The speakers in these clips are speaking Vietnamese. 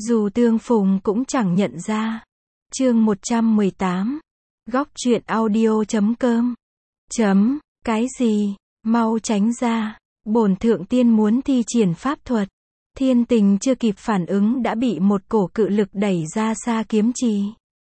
Dù tương phùng cũng chẳng nhận ra. Chương 118. Góc truyện audio.com. Cái gì? Mau tránh ra. Bổn thượng tiên muốn thi triển pháp thuật. Thiên Tình chưa kịp phản ứng đã bị một cổ cự lực đẩy ra xa kiếm trì.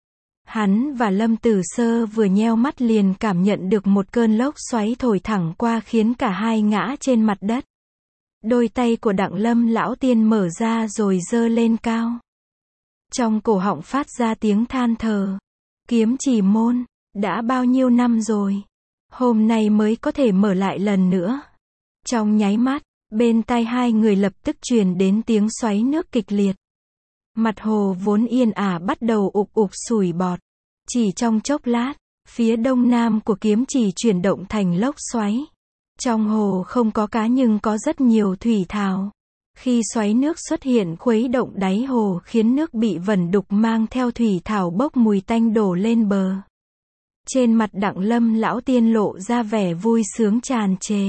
Hắn và Lâm Tử Sơ vừa nheo mắt liền cảm nhận được một cơn lốc xoáy thổi thẳng qua khiến cả hai ngã trên mặt đất. Đôi tay của Đặng Lâm lão tiên mở ra rồi giơ lên cao. Trong cổ họng phát ra tiếng than thở. Kiếm trì môn, đã bao nhiêu năm rồi. Hôm nay mới có thể mở lại lần nữa. Trong nháy mắt, bên tai hai người lập tức truyền đến tiếng xoáy nước kịch liệt. Mặt hồ vốn yên ả bắt đầu ục ục sủi bọt. Chỉ trong chốc lát, phía đông nam của kiếm trì chuyển động thành lốc xoáy. Trong hồ không có cá nhưng có rất nhiều thủy thảo. Khi xoáy nước xuất hiện khuấy động đáy hồ khiến nước bị vẩn đục mang theo thủy thảo bốc mùi tanh đổ lên bờ. Trên mặt Đặng Lâm lão tiên lộ ra vẻ vui sướng tràn trề.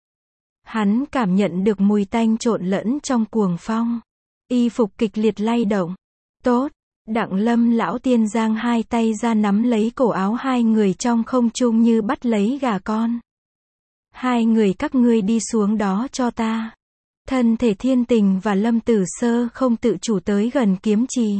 Hắn cảm nhận được mùi tanh trộn lẫn trong cuồng phong. Y phục kịch liệt lay động. Tốt, Đặng Lâm lão tiên giang hai tay ra nắm lấy cổ áo hai người trong không trung như bắt lấy gà con. Hai người các ngươi đi xuống đó cho ta. Thân thể Thiên Tình và Lâm Tử Sơ không tự chủ tới gần kiếm trì.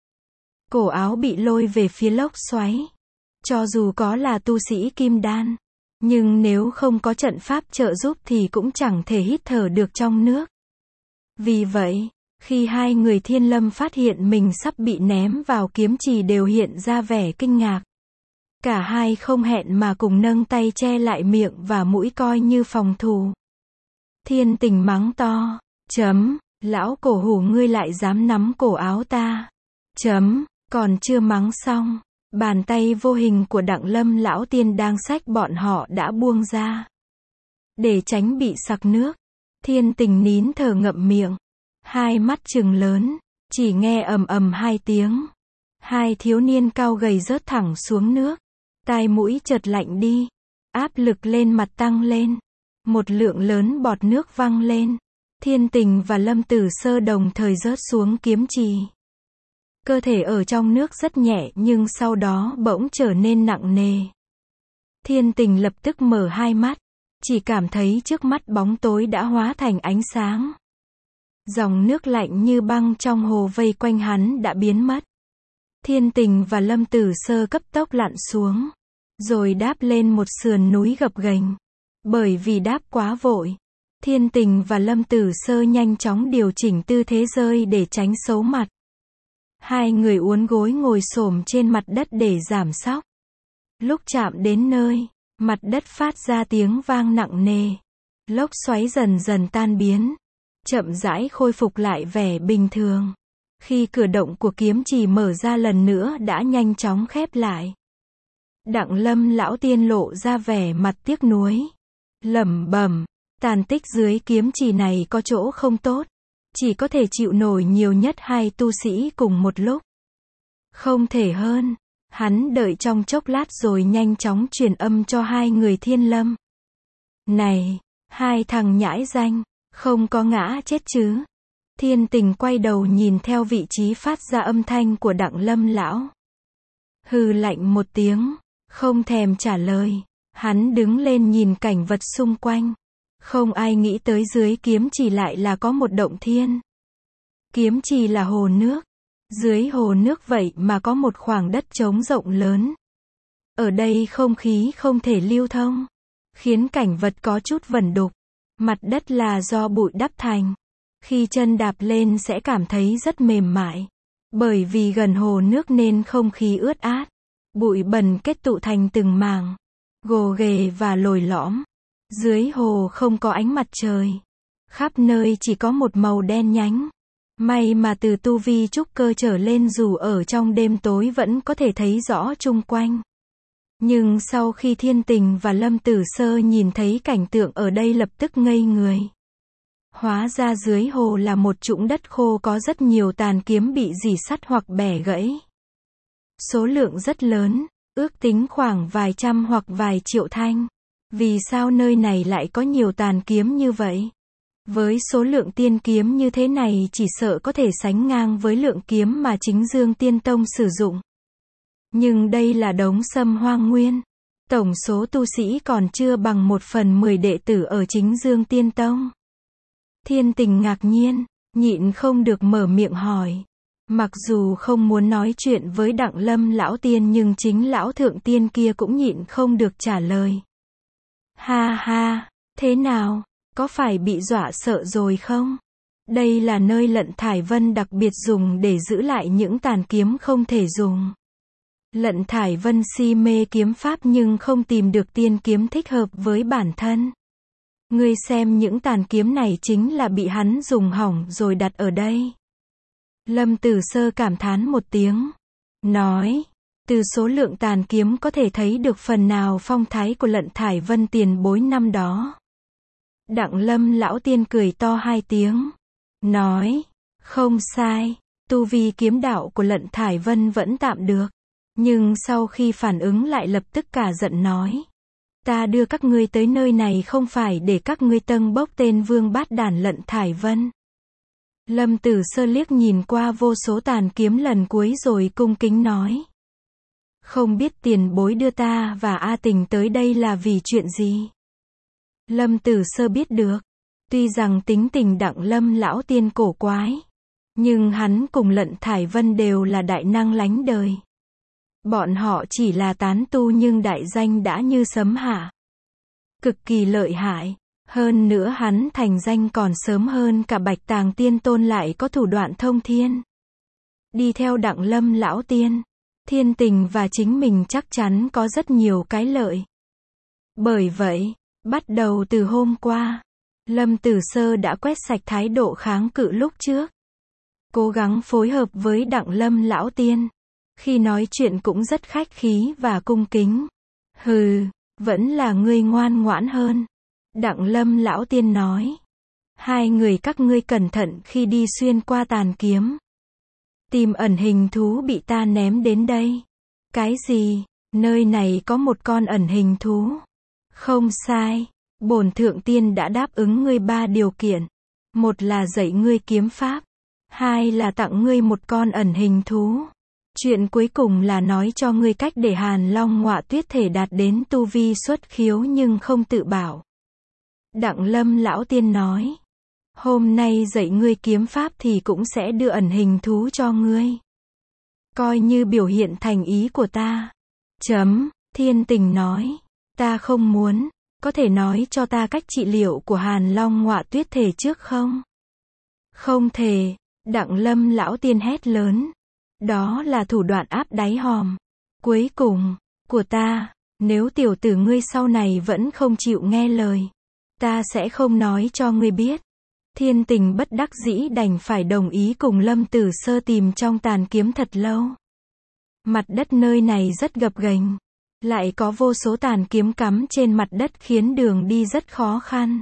Cổ áo bị lôi về phía lốc xoáy. Cho dù có là tu sĩ kim đan, nhưng nếu không có trận pháp trợ giúp thì cũng chẳng thể hít thở được trong nước. Vì vậy, khi hai người Thiên Lâm phát hiện mình sắp bị ném vào kiếm trì đều hiện ra vẻ kinh ngạc. Cả hai không hẹn mà cùng nâng tay che lại miệng và mũi coi như phòng thủ. Thiên Tình mắng to. Lão cổ hủ ngươi lại dám nắm cổ áo ta. Còn chưa mắng xong. Bàn tay vô hình của Đặng Lâm lão tiên đang xách bọn họ đã buông ra. Để tránh bị sặc nước. Thiên Tình nín thở ngậm miệng. Hai mắt trừng lớn. Chỉ nghe ầm ầm hai tiếng. Hai thiếu niên cao gầy rớt thẳng xuống nước. Tai mũi chợt lạnh đi. Áp lực lên mặt tăng lên. Một lượng lớn bọt nước văng lên. Thiên Tình và Lâm Tử Sơ đồng thời rớt xuống kiếm trì. Cơ thể ở trong nước rất nhẹ nhưng sau đó bỗng trở nên nặng nề. Thiên Tình lập tức mở hai mắt. Chỉ cảm thấy trước mắt bóng tối đã hóa thành ánh sáng. Dòng nước lạnh như băng trong hồ vây quanh hắn đã biến mất. Thiên Tình và Lâm Tử Sơ cấp tốc lặn xuống. Rồi đáp lên một sườn núi gập ghềnh. Bởi vì đáp quá vội, Thiên Tình và Lâm Tử Sơ nhanh chóng điều chỉnh tư thế rơi để tránh xấu mặt. Hai người uốn gối ngồi xổm trên mặt đất để giảm sóc. Lúc chạm đến nơi, mặt đất phát ra tiếng vang nặng nề. Lốc xoáy dần dần tan biến, chậm rãi khôi phục lại vẻ bình thường. Khi cửa động của kiếm trì mở ra lần nữa đã nhanh chóng khép lại. Đặng Lâm lão tiên lộ ra vẻ mặt tiếc nuối. Lẩm bẩm, tàn tích dưới kiếm trì này có chỗ không tốt. Chỉ có thể chịu nổi nhiều nhất hai tu sĩ cùng một lúc. Không thể hơn. Hắn đợi trong chốc lát rồi nhanh chóng truyền âm cho hai người Thiên Lâm. Này, hai thằng nhãi danh, không có ngã chết chứ? Thiên Tình quay đầu nhìn theo vị trí phát ra âm thanh của Đặng Lâm lão. Hừ lạnh một tiếng, không thèm trả lời. Hắn đứng lên nhìn cảnh vật xung quanh. Không ai nghĩ tới dưới kiếm trì lại là có một động thiên. Kiếm trì là hồ nước. Dưới hồ nước vậy mà có một khoảng đất trống rộng lớn. Ở đây không khí không thể lưu thông, khiến cảnh vật có chút vẩn đục. Mặt đất là do bụi đắp thành. Khi chân đạp lên sẽ cảm thấy rất mềm mại. Bởi vì gần hồ nước nên không khí ướt át. Bụi bẩn kết tụ thành từng mảng, gồ ghề và lồi lõm. Dưới hồ không có ánh mặt trời. Khắp nơi chỉ có một màu đen nhánh. May mà từ tu vi trúc cơ trở lên dù ở trong đêm tối vẫn có thể thấy rõ chung quanh. Nhưng sau khi Thiên Tình và Lâm Tử Sơ nhìn thấy cảnh tượng ở đây lập tức ngây người. Hóa ra dưới hồ là một trũng đất khô có rất nhiều tàn kiếm bị rỉ sắt hoặc bẻ gãy. Số lượng rất lớn, ước tính khoảng vài trăm hoặc vài triệu thanh. Vì sao nơi này lại có nhiều tàn kiếm như vậy? Với số lượng tiên kiếm như thế này chỉ sợ có thể sánh ngang với lượng kiếm mà chính Dương Tiên Tông sử dụng. Nhưng đây là Đống Sâm Hoang Nguyên. Tổng số tu sĩ còn chưa bằng 1/10 đệ tử ở chính Dương Tiên Tông. Thiên Tình ngạc nhiên, nhịn không được mở miệng hỏi. Mặc dù không muốn nói chuyện với Đặng Lâm lão tiên nhưng chính lão thượng tiên kia cũng nhịn không được trả lời. Ha ha, thế nào, có phải bị dọa sợ rồi không? Đây là nơi Lận Thải Vân đặc biệt dùng để giữ lại những tàn kiếm không thể dùng. Lận Thải Vân si mê kiếm pháp nhưng không tìm được tiên kiếm thích hợp với bản thân. Ngươi xem những tàn kiếm này chính là bị hắn dùng hỏng rồi đặt ở đây. Lâm Tử Sơ cảm thán một tiếng. Nói, từ số lượng tàn kiếm có thể thấy được phần nào phong thái của Lận Thải Vân tiền bối năm đó. Đặng Lâm lão tiên cười to 2 tiếng. Nói, không sai, tu vi kiếm đạo của Lận Thải Vân vẫn tạm được. Nhưng sau khi phản ứng lại lập tức cả giận nói. Ta đưa các ngươi tới nơi này không phải để các ngươi tâng bốc tên vương bát đản Lận Thải Vân. Lâm Tử Sơ liếc nhìn qua vô số tàn kiếm lần cuối rồi cung kính nói. Không biết tiền bối đưa ta và A Tình tới đây là vì chuyện gì? Lâm Tử Sơ biết được. Tuy rằng tính tình Đặng Lâm lão tiên cổ quái. Nhưng hắn cùng Lận Thải Vân đều là đại năng lánh đời. Bọn họ chỉ là tán tu nhưng đại danh đã như sấm hạ. Cực kỳ lợi hại. Hơn nữa hắn thành danh còn sớm hơn cả Bạch Tàng Tiên Tôn lại có thủ đoạn thông thiên. Đi theo Đặng Lâm lão tiên, Thiên Tình và chính mình chắc chắn có rất nhiều cái lợi. Bởi vậy, bắt đầu từ hôm qua, Lâm Tử Sơ đã quét sạch thái độ kháng cự lúc trước. Cố gắng phối hợp với Đặng Lâm lão tiên. Khi nói chuyện cũng rất khách khí và cung kính. Hừ, vẫn là ngươi ngoan ngoãn hơn. Đặng Lâm lão tiên nói. 2 người các ngươi cẩn thận khi đi xuyên qua tàn kiếm. Tìm ẩn hình thú bị ta ném đến đây. Cái gì? Nơi này có một con ẩn hình thú. Không sai. Bổn thượng tiên đã đáp ứng ngươi 3 điều kiện. 1 là dạy ngươi kiếm pháp. 2 là tặng ngươi một con ẩn hình thú. Chuyện cuối cùng là nói cho ngươi cách để Hàn Long Ngọa Tuyết thể đạt đến tu vi xuất khiếu nhưng không tự bảo. Đặng Lâm lão tiên nói. Hôm nay dạy ngươi kiếm pháp thì cũng sẽ đưa ẩn hình thú cho ngươi. Coi như biểu hiện thành ý của ta. Thiên Tình nói. Ta không muốn. Có thể nói cho ta cách trị liệu của Hàn Long Ngọa Tuyết thể trước không? Không thể. Đặng Lâm lão tiên hét lớn. Đó là thủ đoạn áp đáy hòm. Cuối cùng, của ta, nếu tiểu tử ngươi sau này vẫn không chịu nghe lời, ta sẽ không nói cho ngươi biết. Thiên Tình bất đắc dĩ đành phải đồng ý cùng Lâm Tử Sơ tìm trong tàn kiếm thật lâu. Mặt đất nơi này rất gập ghềnh, lại có vô số tàn kiếm cắm trên mặt đất khiến đường đi rất khó khăn.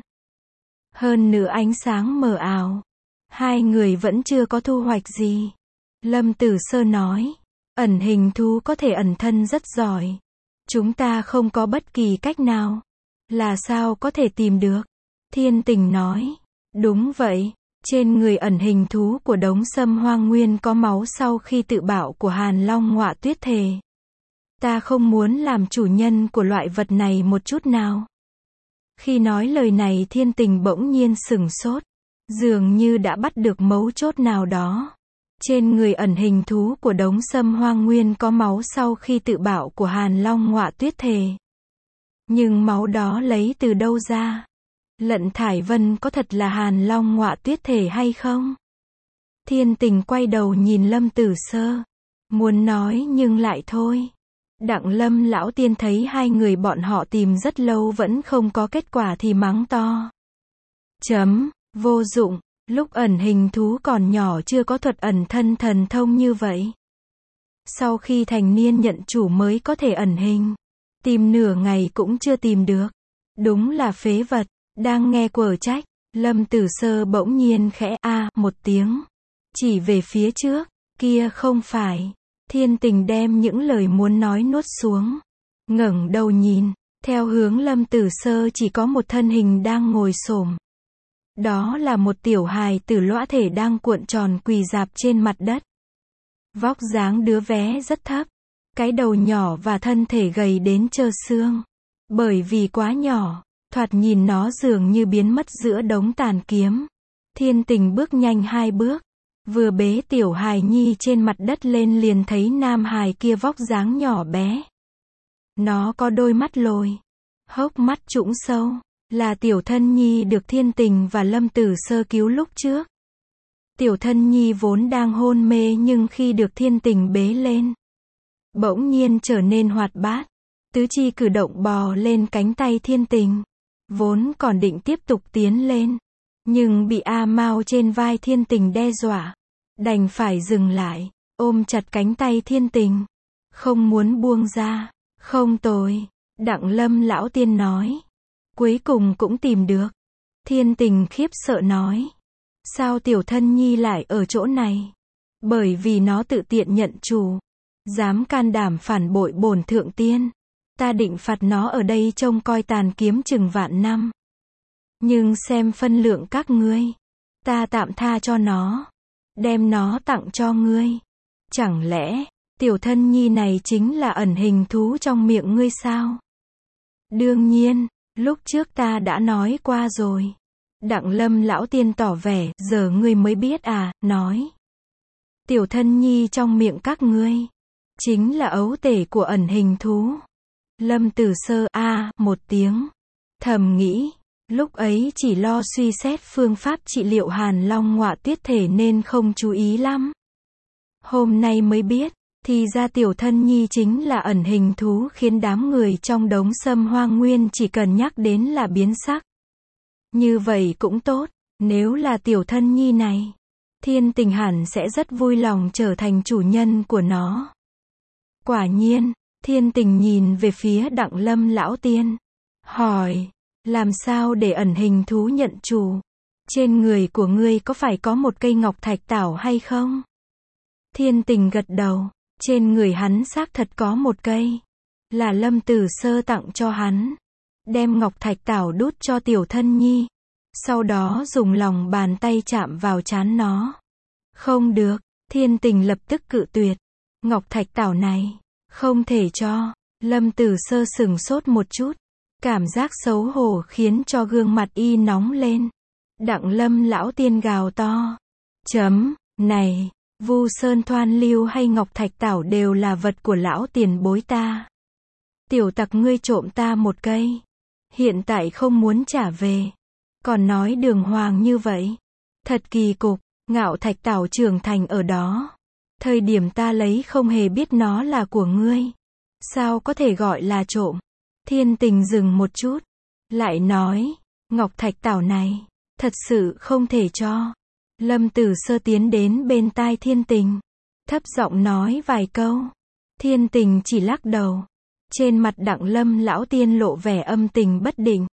Hơn nữa ánh sáng mờ ảo. 2 người vẫn chưa có thu hoạch gì. Lâm Tử Sơ nói, ẩn hình thú có thể ẩn thân rất giỏi. Chúng ta không có bất kỳ cách nào. Là sao có thể tìm được? Thiên Tình nói, đúng vậy, trên người ẩn hình thú của Đống Sâm Hoang Nguyên có máu sau khi tự bạo của Hàn Long Ngọa Tuyết thể. Ta không muốn làm chủ nhân của loại vật này một chút nào. Khi nói lời này Thiên Tình bỗng nhiên sửng sốt, dường như đã bắt được mấu chốt nào đó. Trên người ẩn hình thú của Đống Sâm Hoang Nguyên có máu sau khi tự bạo của Hàn Long Ngọa Tuyết thể. Nhưng máu đó lấy từ đâu ra? Lận Thải Vân có thật là Hàn Long Ngọa Tuyết thể hay không? Thiên Tình quay đầu nhìn Lâm Tử Sơ. Muốn nói nhưng lại thôi. Đặng Lâm lão tiên thấy 2 người bọn họ tìm rất lâu vẫn không có kết quả thì mắng to. Vô dụng. Lúc ẩn hình thú còn nhỏ chưa có thuật ẩn thân thần thông như vậy. Sau khi thành niên nhận chủ mới có thể ẩn hình. Tìm nửa ngày cũng chưa tìm được. Đúng là phế vật. Đang nghe quở trách, Lâm Tử Sơ bỗng nhiên khẽ một tiếng. Chỉ về phía trước, kia không phải. Thiên Tình đem những lời muốn nói nuốt xuống. Ngẩng đầu nhìn, theo hướng Lâm Tử Sơ chỉ có một thân hình đang ngồi xổm. Đó là một tiểu hài tử lõa thể đang cuộn tròn quỳ rạp trên mặt đất. Vóc dáng đứa bé rất thấp, cái đầu nhỏ và thân thể gầy đến trơ xương. Bởi vì quá nhỏ, thoạt nhìn nó dường như biến mất giữa đống tàn kiếm. Thiên Tình bước nhanh 2 bước, vừa bế tiểu hài nhi trên mặt đất lên liền thấy nam hài kia vóc dáng nhỏ bé. Nó có đôi mắt lồi, hốc mắt trũng sâu, là Tiểu Thân Nhi được Thiên Tình và Lâm Tử Sơ cứu lúc trước. Tiểu Thân Nhi vốn đang hôn mê nhưng khi được Thiên Tình bế lên, bỗng nhiên trở nên hoạt bát, tứ chi cử động bò lên cánh tay Thiên Tình. Vốn còn định tiếp tục tiến lên, nhưng bị A Mao trên vai Thiên Tình đe dọa, đành phải dừng lại, ôm chặt cánh tay Thiên Tình, không muốn buông ra. Không tồi, Đặng Lâm lão tiên nói. Cuối cùng cũng tìm được. Thiên Tình khiếp sợ nói. Sao Tiểu Thân Nhi lại ở chỗ này? Bởi vì nó tự tiện nhận chủ, dám can đảm phản bội bổn thượng tiên. Ta định phạt nó ở đây trông coi tàn kiếm chừng vạn năm. Nhưng xem phân lượng các ngươi, ta tạm tha cho nó, đem nó tặng cho ngươi. Chẳng lẽ Tiểu Thân Nhi này chính là ẩn hình thú trong miệng ngươi sao? Đương nhiên, lúc trước ta đã nói qua rồi. Đặng Lâm lão tiên tỏ vẻ, giờ ngươi mới biết à, nói. Tiểu Thân Nhi trong miệng các ngươi, chính là ấu tể của ẩn hình thú. Lâm Tử Sơ một tiếng, thầm nghĩ, lúc ấy chỉ lo suy xét phương pháp trị liệu Hàn Long Ngọa Tuyết thể nên không chú ý lắm. Hôm nay mới biết, thì ra Tiểu Thân Nhi chính là ẩn hình thú khiến đám người trong đống sâm hoang nguyên chỉ cần nhắc đến là biến sắc. Như vậy cũng tốt, nếu là Tiểu Thân Nhi này, Thiên Tình hẳn sẽ rất vui lòng trở thành chủ nhân của nó. Quả nhiên, Thiên Tình nhìn về phía Đặng Lâm lão tiên, hỏi, làm sao để ẩn hình thú nhận chủ? Trên người của ngươi có phải có một cây ngọc thạch tảo hay không? Thiên Tình gật đầu, trên người hắn xác thật có một cây, là Lâm Tử Sơ tặng cho hắn. Đem ngọc thạch tảo đút cho Tiểu Thân Nhi, sau đó dùng lòng bàn tay chạm vào trán nó. Không được, Thiên Tình lập tức cự tuyệt. Ngọc thạch tảo này, không thể cho. Lâm Tử Sơ sửng sốt một chút, cảm giác xấu hổ khiến cho gương mặt y nóng lên. Đặng Lâm lão tiên gào to. Này, Vu Sơn Thoan Lưu hay ngọc thạch tảo đều là vật của lão tiền bối ta. Tiểu tặc ngươi trộm ta một cây, hiện tại không muốn trả về, còn nói đường hoàng như vậy. Thật kỳ cục, ngạo thạch tảo trưởng thành ở đó. Thời điểm ta lấy không hề biết nó là của ngươi. Sao có thể gọi là trộm? Thiên Tình dừng một chút, lại nói, ngọc thạch tảo này, thật sự không thể cho. Lâm Tử Sơ tiến đến bên tai Thiên Tình, thấp giọng nói vài câu. Thiên Tình chỉ lắc đầu. Trên mặt Đặng Lâm lão tiên lộ vẻ âm tình bất định.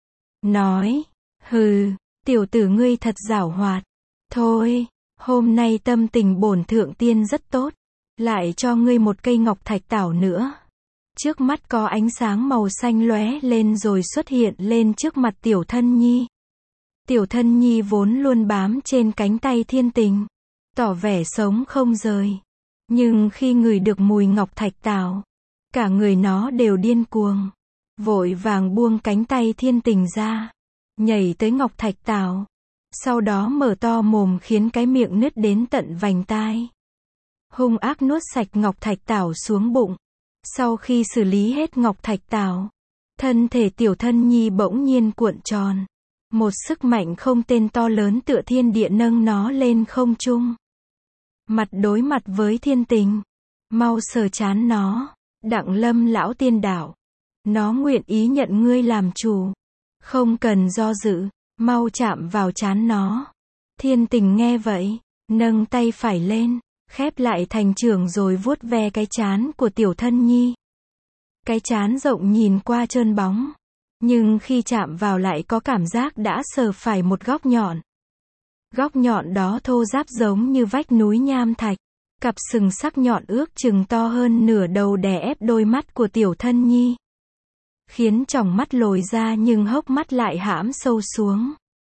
Nói, hừ, tiểu tử ngươi thật giảo hoạt. Thôi, hôm nay tâm tình bổn thượng tiên rất tốt, lại cho ngươi một cây ngọc thạch tảo nữa. Trước mắt có ánh sáng màu xanh lóe lên rồi xuất hiện lên trước mặt Tiểu Thân Nhi. Tiểu Thân Nhi vốn luôn bám trên cánh tay Thiên Tình, tỏ vẻ sống không rời. Nhưng khi ngửi được mùi ngọc thạch tảo, cả người nó đều điên cuồng, vội vàng buông cánh tay Thiên Tình ra, nhảy tới ngọc thạch tảo, sau đó mở to mồm khiến cái miệng nứt đến tận vành tai. Hung ác nuốt sạch ngọc thạch tảo xuống bụng. Sau khi xử lý hết ngọc thạch tảo, thân thể Tiểu Thân Nhi bỗng nhiên cuộn tròn. Một sức mạnh không tên to lớn tựa thiên địa nâng nó lên không trung. Mặt đối mặt với Thiên Tình, mau sờ trán nó. Đặng Lâm lão tiên đạo, nó nguyện ý nhận ngươi làm chủ, không cần do dự, mau chạm vào trán nó. Thiên Tình nghe vậy, nâng tay phải lên, khép lại thành trưởng rồi vuốt ve cái trán của Tiểu Thân Nhi. Cái trán rộng nhìn qua trơn bóng, nhưng khi chạm vào lại có cảm giác đã sờ phải một góc nhọn. Góc nhọn đó thô ráp giống như vách núi nham thạch. Cặp sừng sắc nhọn ước chừng to hơn nửa đầu đè ép đôi mắt của Tiểu Thân Nhi, khiến tròng mắt lồi ra nhưng hốc mắt lại hãm sâu xuống.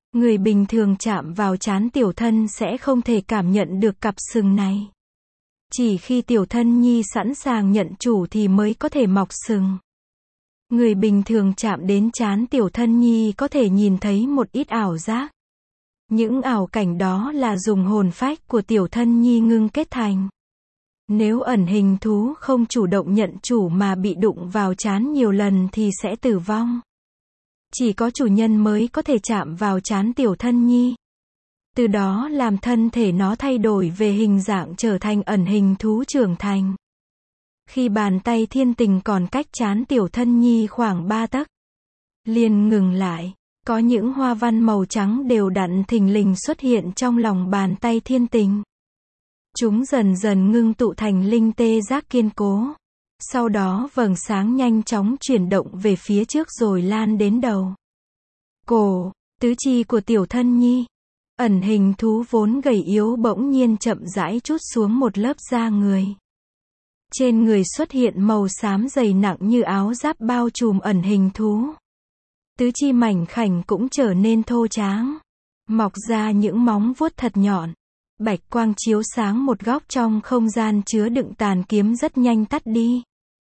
Người bình thường chạm vào trán tiểu thân sẽ không thể cảm nhận được cặp sừng này. Chỉ khi tiểu thân nhi sẵn sàng nhận chủ thì mới có thể mọc sừng. Người bình thường chạm đến trán tiểu thân nhi có thể nhìn thấy một ít ảo giác. Những ảo cảnh đó là dùng hồn phách của tiểu thân nhi ngưng kết thành. Nếu ẩn hình thú không chủ động nhận chủ mà bị đụng vào trán nhiều lần thì sẽ tử vong. Chỉ có chủ nhân mới có thể chạm vào trán tiểu thân nhi. Từ đó làm thân thể nó thay đổi về hình dạng trở thành ẩn hình thú trưởng thành. Khi bàn tay thiên tình còn cách trán tiểu thân nhi khoảng 3 tấc, liền ngừng lại. Có những hoa văn màu trắng đều đặn thình lình xuất hiện trong lòng bàn tay thiên tình. Chúng dần dần ngưng tụ thành linh tê giác kiên cố. Sau đó vầng sáng nhanh chóng chuyển động về phía trước rồi lan đến đầu, cổ, tứ chi của tiểu thân nhi. Ẩn hình thú vốn gầy yếu bỗng nhiên chậm rãi trút xuống một lớp da người. Trên người xuất hiện màu xám dày nặng như áo giáp bao trùm ẩn hình thú. Tứ chi mảnh khảnh cũng trở nên thô tráng. Mọc ra những móng vuốt thật nhọn. Bạch quang chiếu sáng một góc trong không gian chứa đựng tàn kiếm rất nhanh tắt đi.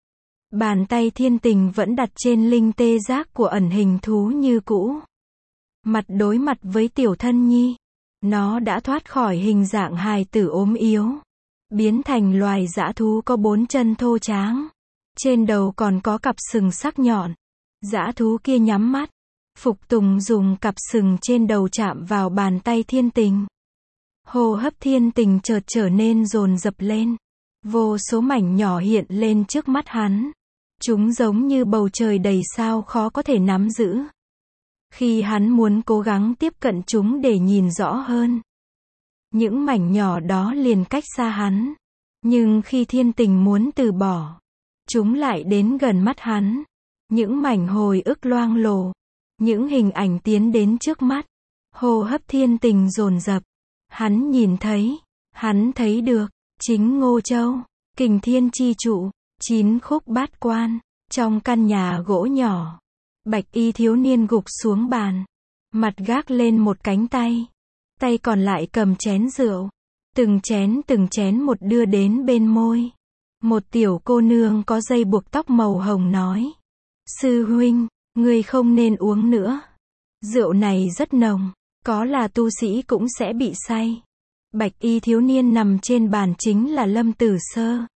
Bàn tay thiên tình vẫn đặt trên linh tê giác của ẩn hình thú như cũ. Mặt đối mặt với tiểu thân nhi. Nó đã thoát khỏi hình dạng hài tử ốm yếu. Biến thành loài dã thú có 4 chân thô tráng. Trên đầu còn có cặp sừng sắc nhọn. Dã thú kia nhắm mắt. Phục tùng dùng cặp sừng trên đầu chạm vào bàn tay thiên tình. Hô hấp thiên tình chợt trở nên dồn dập lên. Vô số mảnh nhỏ hiện lên trước mắt hắn. Chúng giống như bầu trời đầy sao khó có thể nắm giữ. Khi hắn muốn cố gắng tiếp cận chúng để nhìn rõ hơn, những mảnh nhỏ đó liền cách xa hắn. Nhưng khi thiên tình muốn từ bỏ, chúng lại đến gần mắt hắn. Những mảnh hồi ức loang lổ, những hình ảnh tiến đến trước mắt. Hô hấp thiên tình dồn dập. Hắn nhìn thấy, hắn thấy được, chính Ngô Châu, Kình Thiên chi trụ, 9 khúc bát quan, trong căn nhà gỗ nhỏ. Bạch y thiếu niên gục xuống bàn, mặt gác lên một cánh tay, tay còn lại cầm chén rượu, từng chén một đưa đến bên môi. Một tiểu cô nương có dây buộc tóc màu hồng nói: "Sư huynh, ngươi không nên uống nữa. Rượu này rất nồng, có là tu sĩ cũng sẽ bị say." Bạch y thiếu niên nằm trên bàn chính là Lâm Tử Sơ.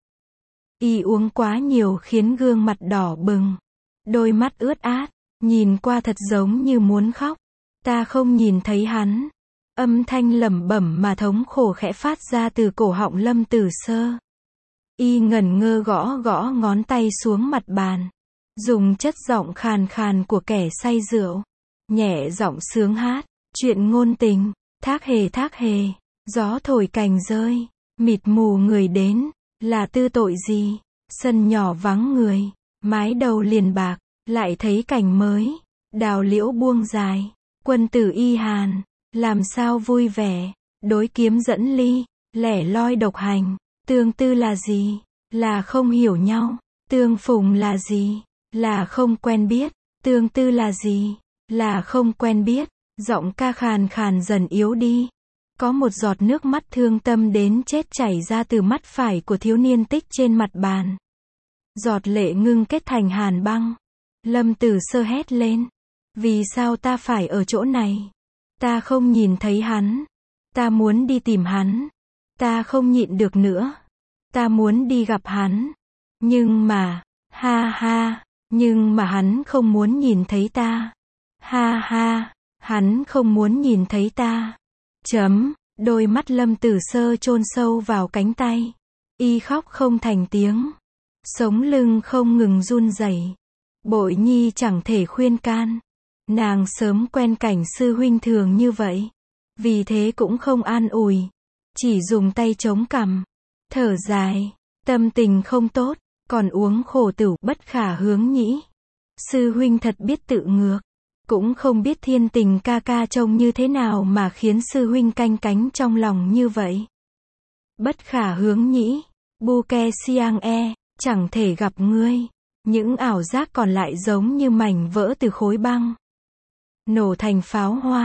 Y uống quá nhiều khiến gương mặt đỏ bừng, đôi mắt ướt át, nhìn qua thật giống như muốn khóc. "Ta không nhìn thấy hắn." Âm thanh lẩm bẩm mà thống khổ khẽ phát ra từ cổ họng Lâm Tử Sơ. Y ngẩn ngơ gõ gõ ngón tay xuống mặt bàn, dùng chất giọng khàn khàn của kẻ say rượu, nhẹ giọng sướng hát: "Chuyện ngôn tình, thác hề, gió thổi cành rơi, mịt mù người đến, là tư tội gì, sân nhỏ vắng người, mái đầu liền bạc, lại thấy cảnh mới, đào liễu buông dài, quân tử y hàn, làm sao vui vẻ, đối kiếm dẫn ly, lẻ loi độc hành, tương tư là gì, là không hiểu nhau, tương phùng là gì, là không quen biết, tương tư là gì, là không quen biết." Giọng ca khàn khàn dần yếu đi. Có một giọt nước mắt thương tâm đến chết chảy ra từ mắt phải của thiếu niên tích trên mặt bàn. Giọt lệ ngưng kết thành hàn băng. Lâm Tử Sơ hét lên: "Vì sao ta phải ở chỗ này? Ta không nhìn thấy hắn. Ta muốn đi tìm hắn. Ta không nhịn được nữa. Ta muốn đi gặp hắn. Nhưng mà, ha ha, nhưng mà hắn không muốn nhìn thấy ta. Ha ha, hắn không muốn nhìn thấy ta." Đôi mắt Lâm Tử Sơ chôn sâu vào cánh tay. Y khóc không thành tiếng. Sống lưng không ngừng run rẩy. Bội nhi chẳng thể khuyên can. Nàng sớm quen cảnh sư huynh thường như vậy. Vì thế cũng không an ủi. Chỉ dùng tay chống cằm. Thở dài. Tâm tình không tốt. Còn uống khổ tửu bất khả hướng nhĩ. Sư huynh thật biết tự ngược. Cũng không biết thiên tình ca ca trông như thế nào mà khiến sư huynh canh cánh trong lòng như vậy. Bất khả hướng nhĩ. Buke siang e. Chẳng thể gặp ngươi. Những ảo giác còn lại giống như mảnh vỡ từ khối băng. Nổ thành pháo hoa.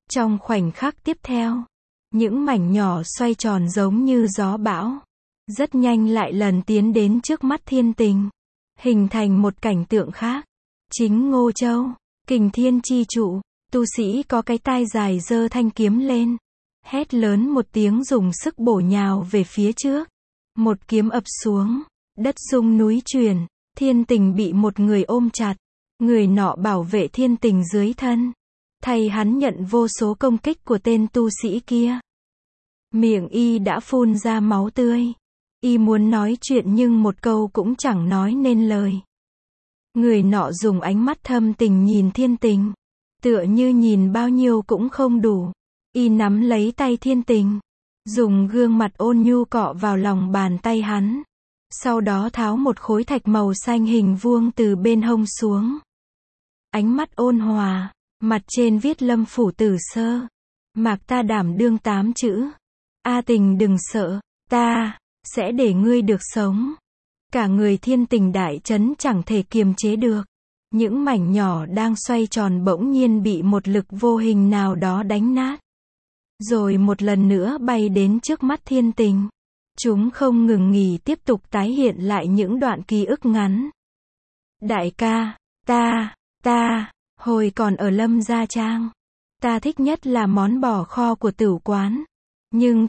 Trong khoảnh khắc tiếp theo, những mảnh nhỏ xoay tròn giống như gió bão. Rất nhanh lại lần tiến đến trước mắt Thiên Tình. Hình thành một cảnh tượng khác. Chính Ngô Châu, Kình Thiên chi trụ, tu sĩ có cái tai dài giơ thanh kiếm lên. Hét lớn một tiếng dùng sức bổ nhào về phía trước. Một kiếm ập xuống, đất rung núi chuyển, Thiên Tình bị một người ôm chặt. Người nọ bảo vệ Thiên Tình dưới thân. Thay hắn nhận vô số công kích của tên tu sĩ kia. Miệng y đã phun ra máu tươi. Y muốn nói chuyện nhưng một câu cũng chẳng nói nên lời. Người nọ dùng ánh mắt thâm tình nhìn Thiên Tình. Tựa như nhìn bao nhiêu cũng không đủ. Y nắm lấy tay Thiên Tình. Dùng gương mặt ôn nhu cọ vào lòng bàn tay hắn. Sau đó tháo một khối thạch màu xanh hình vuông từ bên hông xuống. Ánh mắt ôn hòa, mặt trên viết Lâm Phủ Tử Sơ. Mạc ta đảm đương 8 chữ. A Tình đừng sợ, ta sẽ để ngươi được sống. Cả người Thiên Tình đại chấn chẳng thể kiềm chế được. Những mảnh nhỏ đang xoay tròn bỗng nhiên bị một lực vô hình nào đó đánh nát. Rồi một lần nữa bay đến trước mắt Thiên Tình. Chúng không ngừng nghỉ tiếp tục tái hiện lại những đoạn ký ức ngắn. Đại ca, ta, hồi còn ở Lâm Gia Trang. Ta thích nhất là món bò kho của Tửu quán. Nhưng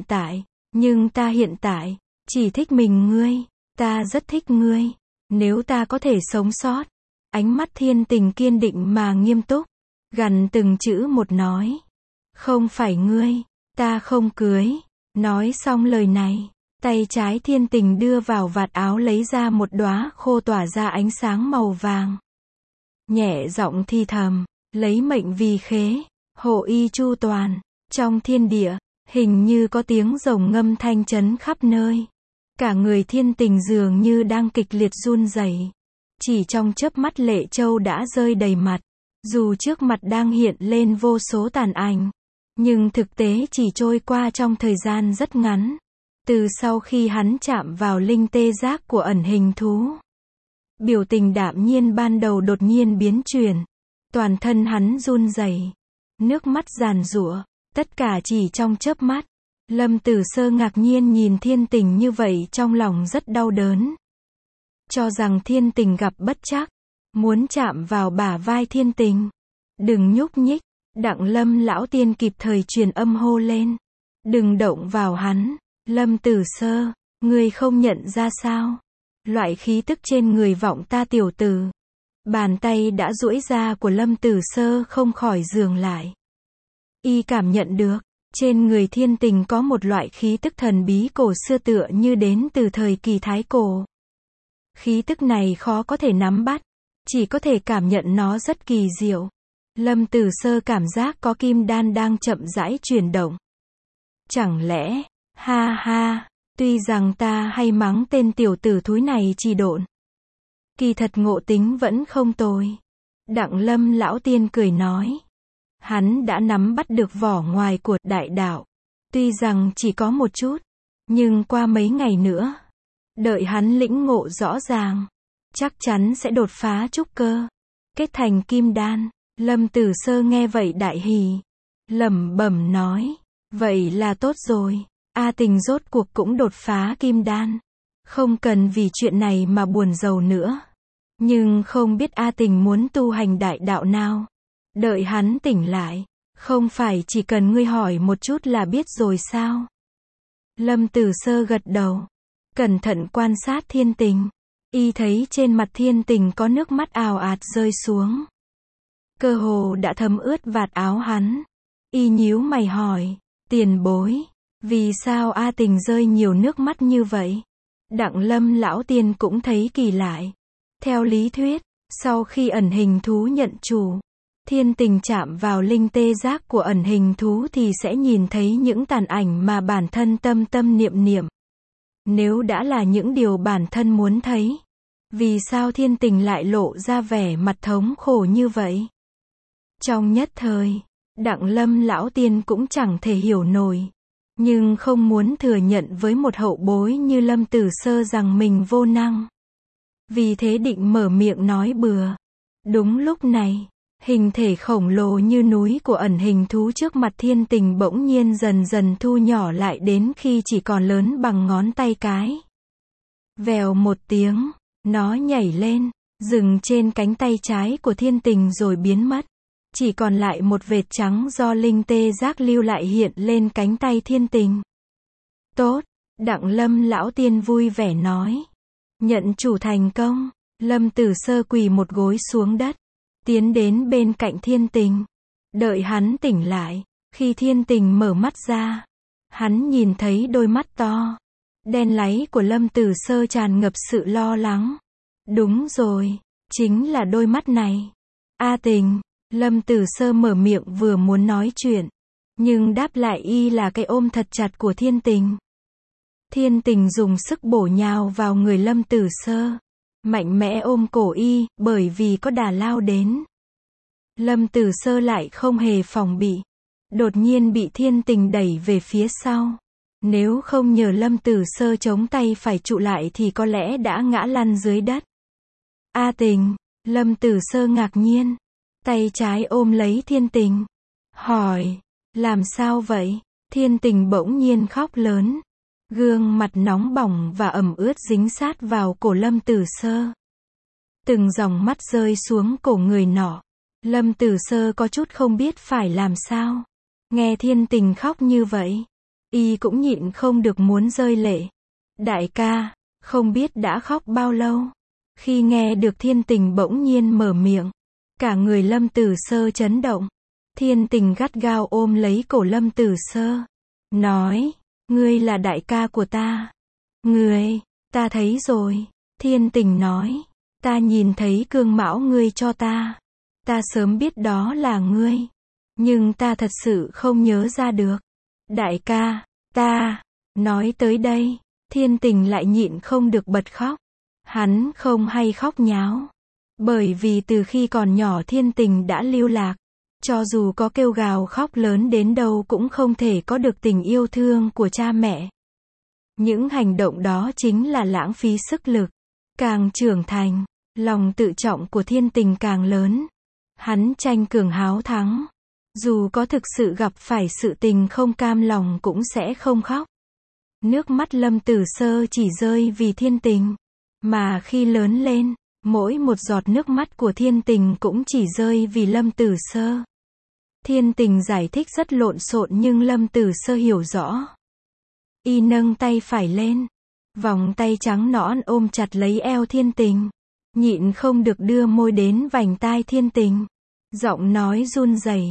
ta hiện tại, chỉ thích mình ngươi. Ta rất thích ngươi. Nếu ta có thể sống sót. Ánh mắt Thiên Tình kiên định mà nghiêm túc. Gằn từng chữ một nói. Không phải ngươi, ta không cưới. Nói xong lời này, tay trái Thiên Tình đưa vào vạt áo lấy ra một đóa khô tỏa ra ánh sáng màu vàng. Nhẹ giọng thi thầm, lấy mệnh vì khế, hộ y chu toàn. Trong thiên địa, hình như có tiếng rồng ngâm thanh chấn khắp nơi. Cả người Thiên Tình dường như đang kịch liệt run rẩy. Chỉ trong chớp mắt lệ châu đã rơi đầy mặt. Dù trước mặt đang hiện lên vô số tàn ảnh. Nhưng thực tế chỉ trôi qua trong thời gian rất ngắn. Từ sau khi hắn chạm vào linh tê giác của ẩn hình thú. Biểu tình đạm nhiên ban đầu đột nhiên biến chuyển. Toàn thân hắn run rẩy. Nước mắt giàn giụa. Tất cả chỉ trong chớp mắt. Lâm Tử Sơ ngạc nhiên nhìn Thiên Tình như vậy trong lòng rất đau đớn. Cho rằng Thiên Tình gặp bất trắc. Muốn chạm vào bả vai Thiên Tình. Đừng nhúc nhích. Đặng Lâm lão tiên kịp thời truyền âm hô lên. Đừng động vào hắn. Lâm Tử Sơ, ngươi không nhận ra sao? Loại khí tức trên người vọng ta tiểu tử. Bàn tay đã duỗi ra của Lâm Tử Sơ không khỏi dừng lại. Y cảm nhận được, trên người Thiên Tình có một loại khí tức thần bí cổ xưa tựa như đến từ thời kỳ Thái Cổ. Khí tức này khó có thể nắm bắt, chỉ có thể cảm nhận nó rất kỳ diệu. Lâm Tử Sơ cảm giác có kim đan đang chậm rãi chuyển động. Chẳng lẽ, ha ha, tuy rằng ta hay mắng tên tiểu tử thúi này trì độn. Kỳ thật ngộ tính vẫn không tồi. Đặng Lâm lão tiên cười nói. Hắn đã nắm bắt được vỏ ngoài của đại đạo. Tuy rằng chỉ có một chút, nhưng qua mấy ngày nữa, đợi hắn lĩnh ngộ rõ ràng, chắc chắn sẽ đột phá trúc cơ, kết thành kim đan. Lâm Tử Sơ nghe vậy đại hỉ, lẩm bẩm nói, vậy là tốt rồi, A Tình rốt cuộc cũng đột phá kim đan, không cần vì chuyện này mà buồn rầu nữa. Nhưng không biết A Tình muốn tu hành đại đạo nào. Đợi hắn tỉnh lại, không phải chỉ cần ngươi hỏi một chút là biết rồi sao? Lâm Tử Sơ gật đầu, cẩn thận quan sát Thiên Tình, y thấy trên mặt Thiên Tình có nước mắt ào ạt rơi xuống. Cơ hồ đã thấm ướt vạt áo hắn. Y nhíu mày hỏi, tiền bối, vì sao A Tình rơi nhiều nước mắt như vậy? Đặng Lâm lão tiên cũng thấy kỳ lạ. Theo lý thuyết, sau khi ẩn hình thú nhận chủ, Thiên Tình chạm vào linh tê giác của ẩn hình thú thì sẽ nhìn thấy những tàn ảnh mà bản thân tâm tâm niệm niệm. Nếu đã là những điều bản thân muốn thấy, vì sao Thiên Tình lại lộ ra vẻ mặt thống khổ như vậy? Trong nhất thời, Đặng Lâm lão tiên cũng chẳng thể hiểu nổi, nhưng không muốn thừa nhận với một hậu bối như Lâm Tử Sơ rằng mình vô năng. Vì thế định mở miệng nói bừa. Đúng lúc này, Hình thể khổng lồ như núi của ẩn hình thú trước mặt Thiên Tình bỗng nhiên dần dần thu nhỏ lại đến khi chỉ còn lớn bằng ngón tay cái. Vèo một tiếng, nó nhảy lên, dừng trên cánh tay trái của Thiên Tình rồi biến mất. Chỉ còn lại một vệt trắng do linh tê giác lưu lại hiện lên cánh tay Thiên Tình. Tốt, Đặng Lâm lão tiên vui vẻ nói. Nhận chủ thành công, Lâm Tử Sơ quỳ một gối xuống đất, tiến đến bên cạnh Thiên Tình. Đợi hắn tỉnh lại, khi Thiên Tình mở mắt ra, hắn nhìn thấy đôi mắt to, đen láy của Lâm Tử Sơ tràn ngập sự lo lắng. Đúng rồi, chính là đôi mắt này. A Tình, Lâm Tử Sơ mở miệng vừa muốn nói chuyện, nhưng đáp lại y là cái ôm thật chặt của Thiên Tình. Thiên Tình dùng sức bổ nhào vào người Lâm Tử Sơ, mạnh mẽ ôm cổ y, bởi vì có Đà Lao đến. Lâm Tử Sơ lại không hề phòng bị, đột nhiên bị Thiên Tình đẩy về phía sau. Nếu không nhờ Lâm Tử Sơ chống tay phải trụ lại thì có lẽ đã ngã lăn dưới đất. A Tình, Lâm Tử Sơ ngạc nhiên, tay trái ôm lấy Thiên Tình, hỏi, làm sao vậy? Thiên Tình bỗng nhiên khóc lớn, gương mặt nóng bỏng và ẩm ướt dính sát vào cổ Lâm Tử Sơ. Từng dòng mắt rơi xuống cổ người nọ. Lâm Tử Sơ có chút không biết phải làm sao. Nghe Thiên Tình khóc như vậy, y cũng nhịn không được muốn rơi lệ. Đại ca, không biết đã khóc bao lâu. Khi nghe được Thiên Tình bỗng nhiên mở miệng, cả người Lâm Tử Sơ chấn động. Thiên Tình gắt gao ôm lấy cổ Lâm Tử Sơ, nói, ngươi là đại ca của ta. Ngươi, ta thấy rồi. Thiên Tình nói, ta nhìn thấy cương mão ngươi cho ta. Ta sớm biết đó là ngươi, nhưng ta thật sự không nhớ ra được. Đại ca, ta, nói tới đây, Thiên Tình lại nhịn không được bật khóc. Hắn không hay khóc nháo, bởi vì từ khi còn nhỏ Thiên Tình đã lưu lạc. Cho dù có kêu gào khóc lớn đến đâu cũng không thể có được tình yêu thương của cha mẹ. Những hành động đó chính là lãng phí sức lực. Càng trưởng thành, lòng tự trọng của Thiên Tình càng lớn. Hắn tranh cường háo thắng. Dù có thực sự gặp phải sự tình không cam lòng cũng sẽ không khóc. Nước mắt Lâm Tử Sơ chỉ rơi vì Thiên Tình. Mà khi lớn lên, mỗi một giọt nước mắt của Thiên Tình cũng chỉ rơi vì Lâm Tử Sơ. Thiên Tình giải thích rất lộn xộn nhưng Lâm Tử Sơ hiểu rõ. Y nâng tay phải lên, vòng tay trắng nõn ôm chặt lấy eo Thiên Tình, nhịn không được đưa môi đến vành tai Thiên Tình. Giọng nói run rẩy,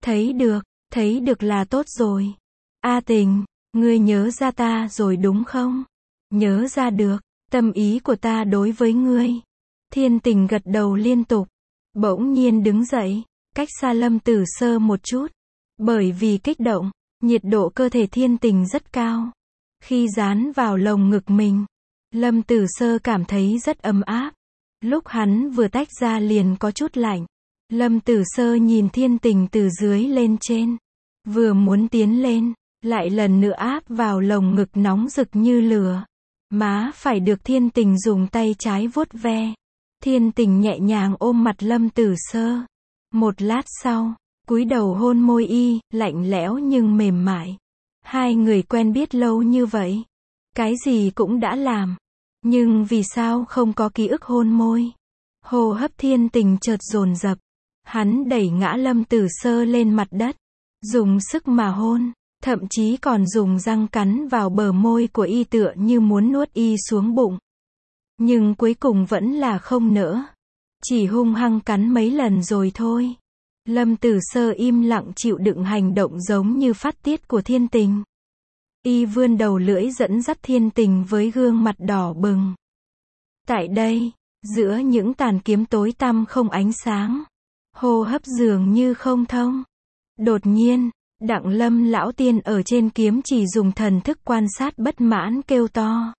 thấy được là tốt rồi. A Tình, ngươi nhớ ra ta rồi đúng không? Nhớ ra được, tâm ý của ta đối với ngươi. Thiên Tình gật đầu liên tục, bỗng nhiên đứng dậy, cách xa Lâm Tử Sơ một chút. Bởi vì kích động, nhiệt độ cơ thể Thiên Tình rất cao. Khi dán vào lồng ngực mình, Lâm Tử Sơ cảm thấy rất ấm áp. Lúc hắn vừa tách ra liền có chút lạnh. Lâm Tử Sơ nhìn Thiên Tình từ dưới lên trên. Vừa muốn tiến lên, lại lần nữa áp vào lồng ngực nóng rực như lửa. Má phải được Thiên Tình dùng tay trái vuốt ve. Thiên Tình nhẹ nhàng ôm mặt Lâm Tử Sơ. Một lát sau, cúi đầu hôn môi y, lạnh lẽo nhưng mềm mại. Hai người quen biết lâu như vậy, cái gì cũng đã làm, nhưng vì sao không có ký ức hôn môi? Hô hấp Thiên Tình chợt dồn dập, hắn đẩy ngã Lâm Tử Sơ lên mặt đất, dùng sức mà hôn, thậm chí còn dùng răng cắn vào bờ môi của y tựa như muốn nuốt y xuống bụng. Nhưng cuối cùng vẫn là không nỡ, chỉ hung hăng cắn mấy lần rồi thôi. Lâm Tử Sơ im lặng chịu đựng hành động giống như phát tiết của Thiên Tình. Y vươn đầu lưỡi dẫn dắt Thiên Tình với gương mặt đỏ bừng. Tại đây, giữa những tàn kiếm tối tăm không ánh sáng, hô hấp dường như không thông. Đột nhiên, Đặng Lâm lão tiên ở trên kiếm chỉ dùng thần thức quan sát bất mãn kêu to.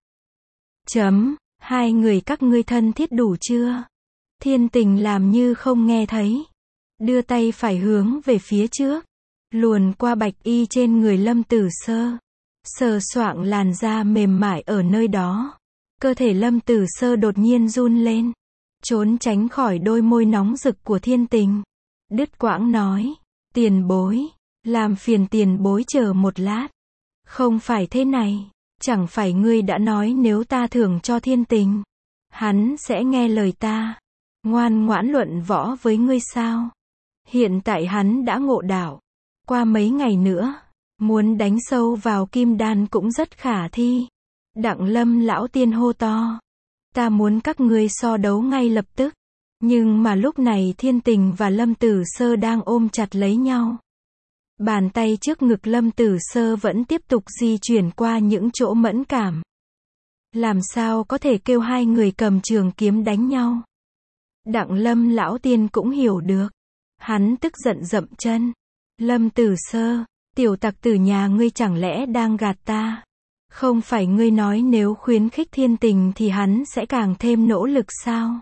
Hai người các ngươi thân thiết đủ chưa? Thiên Tình làm như không nghe thấy. Đưa tay phải hướng về phía trước, luồn qua bạch y trên người Lâm Tử Sơ, sờ soạng làn da mềm mại ở nơi đó. Cơ thể Lâm Tử Sơ đột nhiên run lên, trốn tránh khỏi đôi môi nóng rực của Thiên Tình. đứt quãng nói, tiền bối, làm phiền tiền bối chờ một lát. Không phải thế này, chẳng phải ngươi đã nói nếu ta thưởng cho Thiên Tình, hắn sẽ nghe lời ta, ngoan ngoãn luận võ với ngươi sao? Hiện tại hắn đã ngộ đạo, qua mấy ngày nữa, muốn đánh sâu vào kim đan cũng rất khả thi. Đặng Lâm lão tiên hô to, ta muốn các ngươi so đấu ngay lập tức. Nhưng mà lúc này Thiên Tình và Lâm Tử Sơ đang ôm chặt lấy nhau. Bàn tay trước ngực Lâm Tử Sơ vẫn tiếp tục di chuyển qua những chỗ mẫn cảm. Làm sao có thể kêu hai người cầm trường kiếm đánh nhau? Đặng Lâm lão tiên cũng hiểu được. Hắn tức giận dậm chân. Lâm Tử Sơ, tiểu tặc tử nhà ngươi chẳng lẽ đang gạt ta? Không phải ngươi nói nếu khuyến khích Thiên Tình thì hắn sẽ càng thêm nỗ lực sao?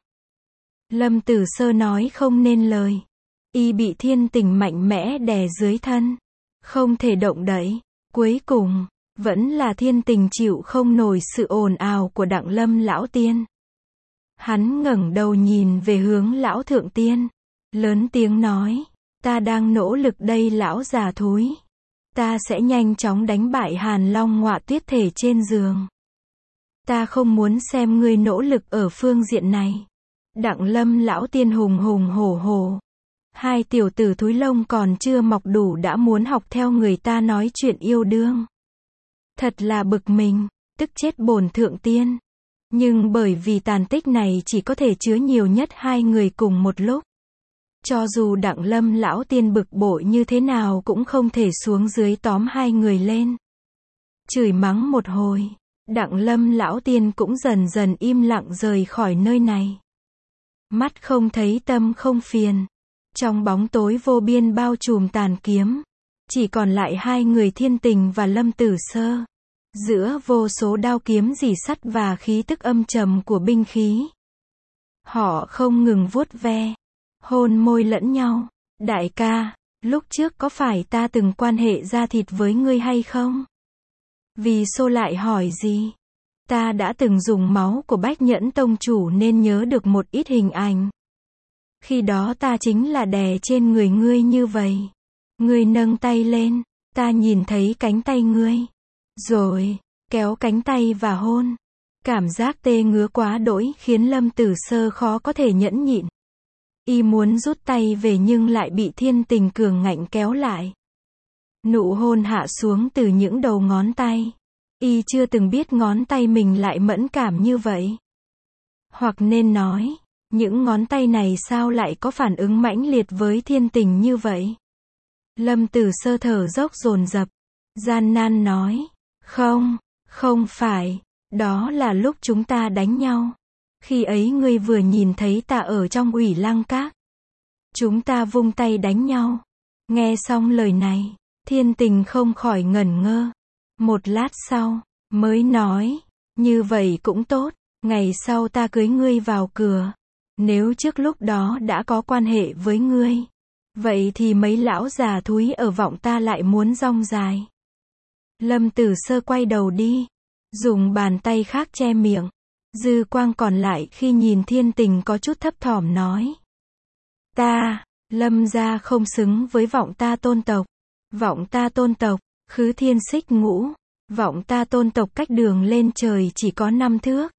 Lâm Tử Sơ nói không nên lời. Y bị Thiên Tình mạnh mẽ đè dưới thân, không thể động đậy. Cuối cùng, vẫn là Thiên Tình chịu không nổi sự ồn ào của Đặng Lâm lão tiên. Hắn ngẩng đầu nhìn về hướng lão thượng tiên, lớn tiếng nói, ta đang nỗ lực đây lão già thúi. Ta sẽ nhanh chóng đánh bại Hàn Long Ngọa Tuyết thể trên giường. Ta không muốn xem ngươi nỗ lực ở phương diện này. Đặng Lâm lão tiên hùng hùng hổ hổ. Hai tiểu tử thúi lông còn chưa mọc đủ đã muốn học theo người ta nói chuyện yêu đương. Thật là bực mình, tức chết bổn thượng tiên. Nhưng bởi vì tàn tích này chỉ có thể chứa nhiều nhất hai người cùng một lúc. Cho dù Đặng Lâm lão tiên bực bội như thế nào cũng không thể xuống dưới tóm hai người lên. Chửi mắng một hồi, Đặng Lâm lão tiên cũng dần dần im lặng rời khỏi nơi này. Mắt không thấy tâm không phiền. Trong bóng tối vô biên bao trùm tàn kiếm, chỉ còn lại hai người Thiên Tình và Lâm Tử Sơ. Giữa vô số đao kiếm rỉ sắt và khí tức âm trầm của binh khí. Họ không ngừng vuốt ve, hôn môi lẫn nhau. Đại ca, lúc trước có phải ta từng quan hệ da thịt với ngươi hay không? Vì Xô lại hỏi gì? Ta đã từng dùng máu của Bách Nhẫn Tông chủ nên nhớ được một ít hình ảnh. Khi đó ta chính là đè trên người ngươi như vậy. Ngươi nâng tay lên, ta nhìn thấy cánh tay ngươi. Rồi, kéo cánh tay và hôn. Cảm giác tê ngứa quá đỗi khiến Lâm Tử Sơ khó có thể nhẫn nhịn. Y muốn rút tay về nhưng lại bị Thiên Tình cường ngạnh kéo lại. Nụ hôn hạ xuống từ những đầu ngón tay. Y chưa từng biết ngón tay mình lại mẫn cảm như vậy. Hoặc nên nói, những ngón tay này sao lại có phản ứng mãnh liệt với Thiên Tình như vậy? Lâm Tử Sơ thở dốc dồn dập, gian nan nói, không phải, đó là lúc chúng ta đánh nhau. Khi ấy ngươi vừa nhìn thấy ta ở trong Ủy Lăng Các. Chúng ta vung tay đánh nhau. Nghe xong lời này, Thiên Tình không khỏi ngẩn ngơ. Một lát sau, mới nói, như vậy cũng tốt, ngày sau ta cưới ngươi vào cửa. Nếu trước lúc đó đã có quan hệ với ngươi, vậy thì mấy lão già thúi ở Vọng ta lại muốn rong dài. Lâm Tử Sơ quay đầu đi, dùng bàn tay khác che miệng. Dư quang còn lại khi nhìn Thiên Tình có chút thấp thỏm nói. Ta, Lâm gia không xứng với Vọng ta tôn tộc. Vọng ta tôn tộc, khứ thiên xích ngũ. Vọng ta tôn tộc cách đường lên trời chỉ có 5 thước.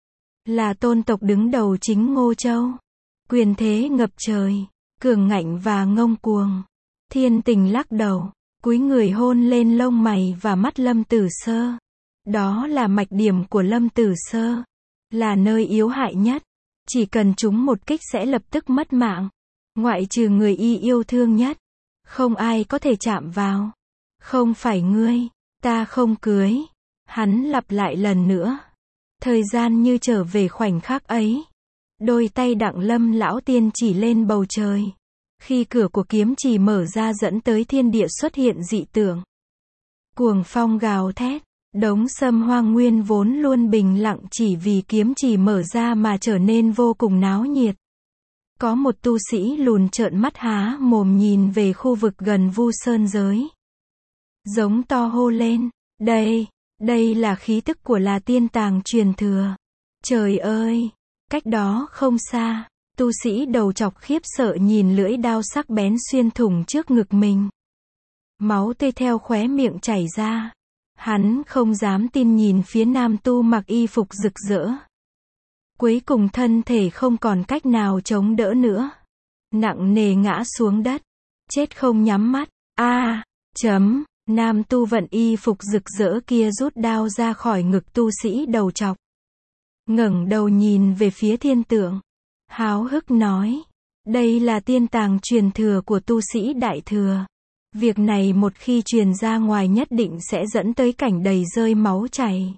Là tôn tộc đứng đầu chính Ngô Châu. Quyền thế ngập trời, cường ngạnh và ngông cuồng. Thiên Tình lắc đầu, cúi người hôn lên lông mày và mắt Lâm Tử Sơ. Đó là mạch điểm của Lâm Tử Sơ. Là nơi yếu hại nhất. Chỉ cần trúng một kích sẽ lập tức mất mạng. Ngoại trừ người y yêu thương nhất. Không ai có thể chạm vào. Không phải ngươi, ta không cưới. Hắn lặp lại lần nữa. Thời gian như trở về khoảnh khắc ấy. Đôi tay Đặng Lâm lão tiên chỉ lên bầu trời. Khi cửa của kiếm chỉ mở ra dẫn tới thiên địa xuất hiện dị tượng. Cuồng phong gào thét. Đống sâm hoang nguyên vốn luôn bình lặng chỉ vì kiếm chỉ mở ra mà trở nên vô cùng náo nhiệt. Có một tu sĩ lùn trợn mắt há mồm nhìn về khu vực gần Vu Sơn giới. Giống to hô lên, đây là khí tức của là tiên tàng truyền thừa. Trời ơi, cách đó không xa, Tu sĩ đầu chọc khiếp sợ nhìn lưỡi đao sắc bén xuyên thủng trước ngực mình. Máu tươi theo khóe miệng chảy ra. Hắn không dám tin nhìn phía nam tu mặc y phục rực rỡ. Cuối cùng thân thể không còn cách nào chống đỡ nữa. Nặng nề ngã xuống đất. Chết không nhắm mắt. Nam tu vận y phục rực rỡ kia rút đao ra khỏi ngực tu sĩ đầu chọc. Ngẩng đầu nhìn về phía thiên tượng. Háo hức nói. Đây là tiên tàng truyền thừa của tu sĩ đại thừa. Việc này một khi truyền ra ngoài nhất định sẽ dẫn tới cảnh đầy rơi máu chảy.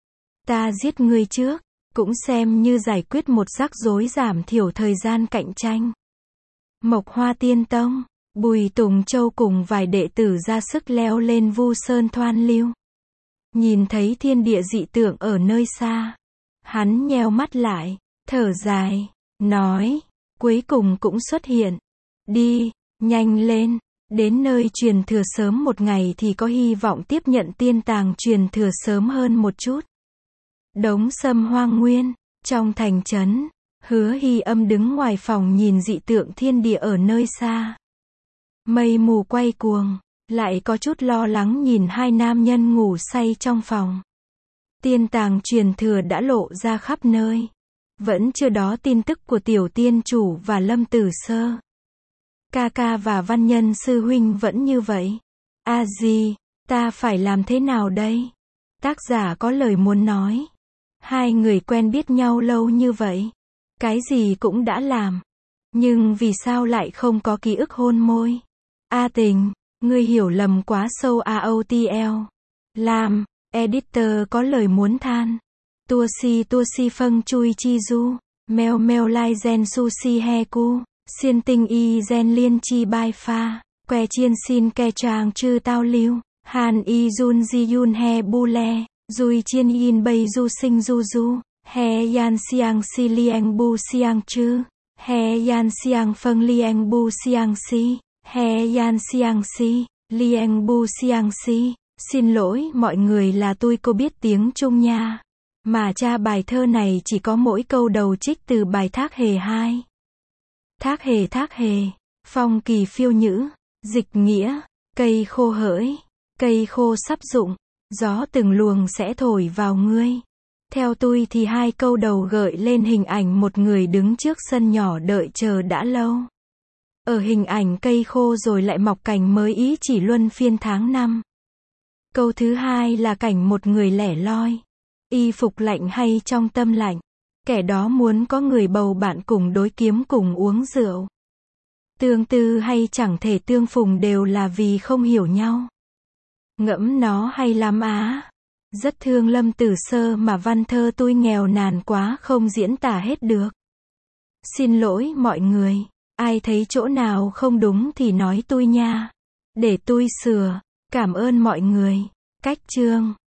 Ta giết ngươi trước, cũng xem như giải quyết một rắc rối giảm thiểu thời gian cạnh tranh. Mộc Hoa Tiên Tông, Bùi Tùng Châu cùng vài đệ tử ra sức leo lên Vu Sơn Thoan Lưu. Nhìn thấy thiên địa dị tượng ở nơi xa. Hắn nheo mắt lại, thở dài, nói, cuối cùng cũng xuất hiện. Đi, nhanh lên, đến nơi truyền thừa sớm một ngày thì có hy vọng tiếp nhận tiên tàng truyền thừa sớm hơn một chút. Đống Sâm Hoang Nguyên, trong thành trấn, Hứa Hy Âm đứng ngoài phòng nhìn dị tượng thiên địa ở nơi xa. Mây mù quay cuồng, lại có chút lo lắng nhìn hai nam nhân ngủ say trong phòng. Tiên tàng truyền thừa đã lộ ra khắp nơi. Vẫn chưa đó tin tức của tiểu tiên chủ và Lâm Tử Sơ. Ca ca và Văn Nhân sư huynh vẫn như vậy. A Di, ta phải làm thế nào đây? Tác giả có lời muốn nói. Hai người quen biết nhau lâu như vậy. Cái gì cũng đã làm. Nhưng vì sao lại không có ký ức hôn môi? A Tình, ngươi hiểu lầm quá sâu AOTL. Làm, editor có lời muốn than. Tua si phân chui chi du. Meo meo lai gen sushi he cu. Xiên tinh y gen liên chi bai pha. Que chiên xin ke trang chư tao lưu. Han y jun di yun he bu le. Dui chiên yin bay du sinh du du. He yan siang si liang bu siang chư. He yan siang phân liang bu siang si. He yan siang si. Liang bu siang si. Xin lỗi mọi người là tôi cô biết tiếng Trung nha. Mà cha bài thơ này chỉ có mỗi câu đầu trích từ bài Thác Hề 2. Thác hề, phong kỳ phiêu nhữ, dịch nghĩa, cây khô hỡi, cây khô sắp rụng, gió từng luồng sẽ thổi vào ngươi. Theo tôi thì hai câu đầu gợi lên hình ảnh một người đứng trước sân nhỏ đợi chờ đã lâu. Ở hình ảnh cây khô rồi lại mọc cành mới ý chỉ luân phiên tháng năm. Câu thứ hai là cảnh một người lẻ loi. Y phục lạnh hay trong tâm lạnh. Kẻ đó muốn có người bầu bạn cùng đối kiếm cùng uống rượu. Tương tư hay chẳng thể tương phùng đều là vì không hiểu nhau. Ngẫm nó hay lắm á. Rất thương Lâm Tử Sơ mà văn thơ tôi nghèo nàn quá không diễn tả hết được. Xin lỗi mọi người. Ai thấy chỗ nào không đúng thì nói tôi nha. Để tôi sửa. Cảm ơn mọi người. Cách chương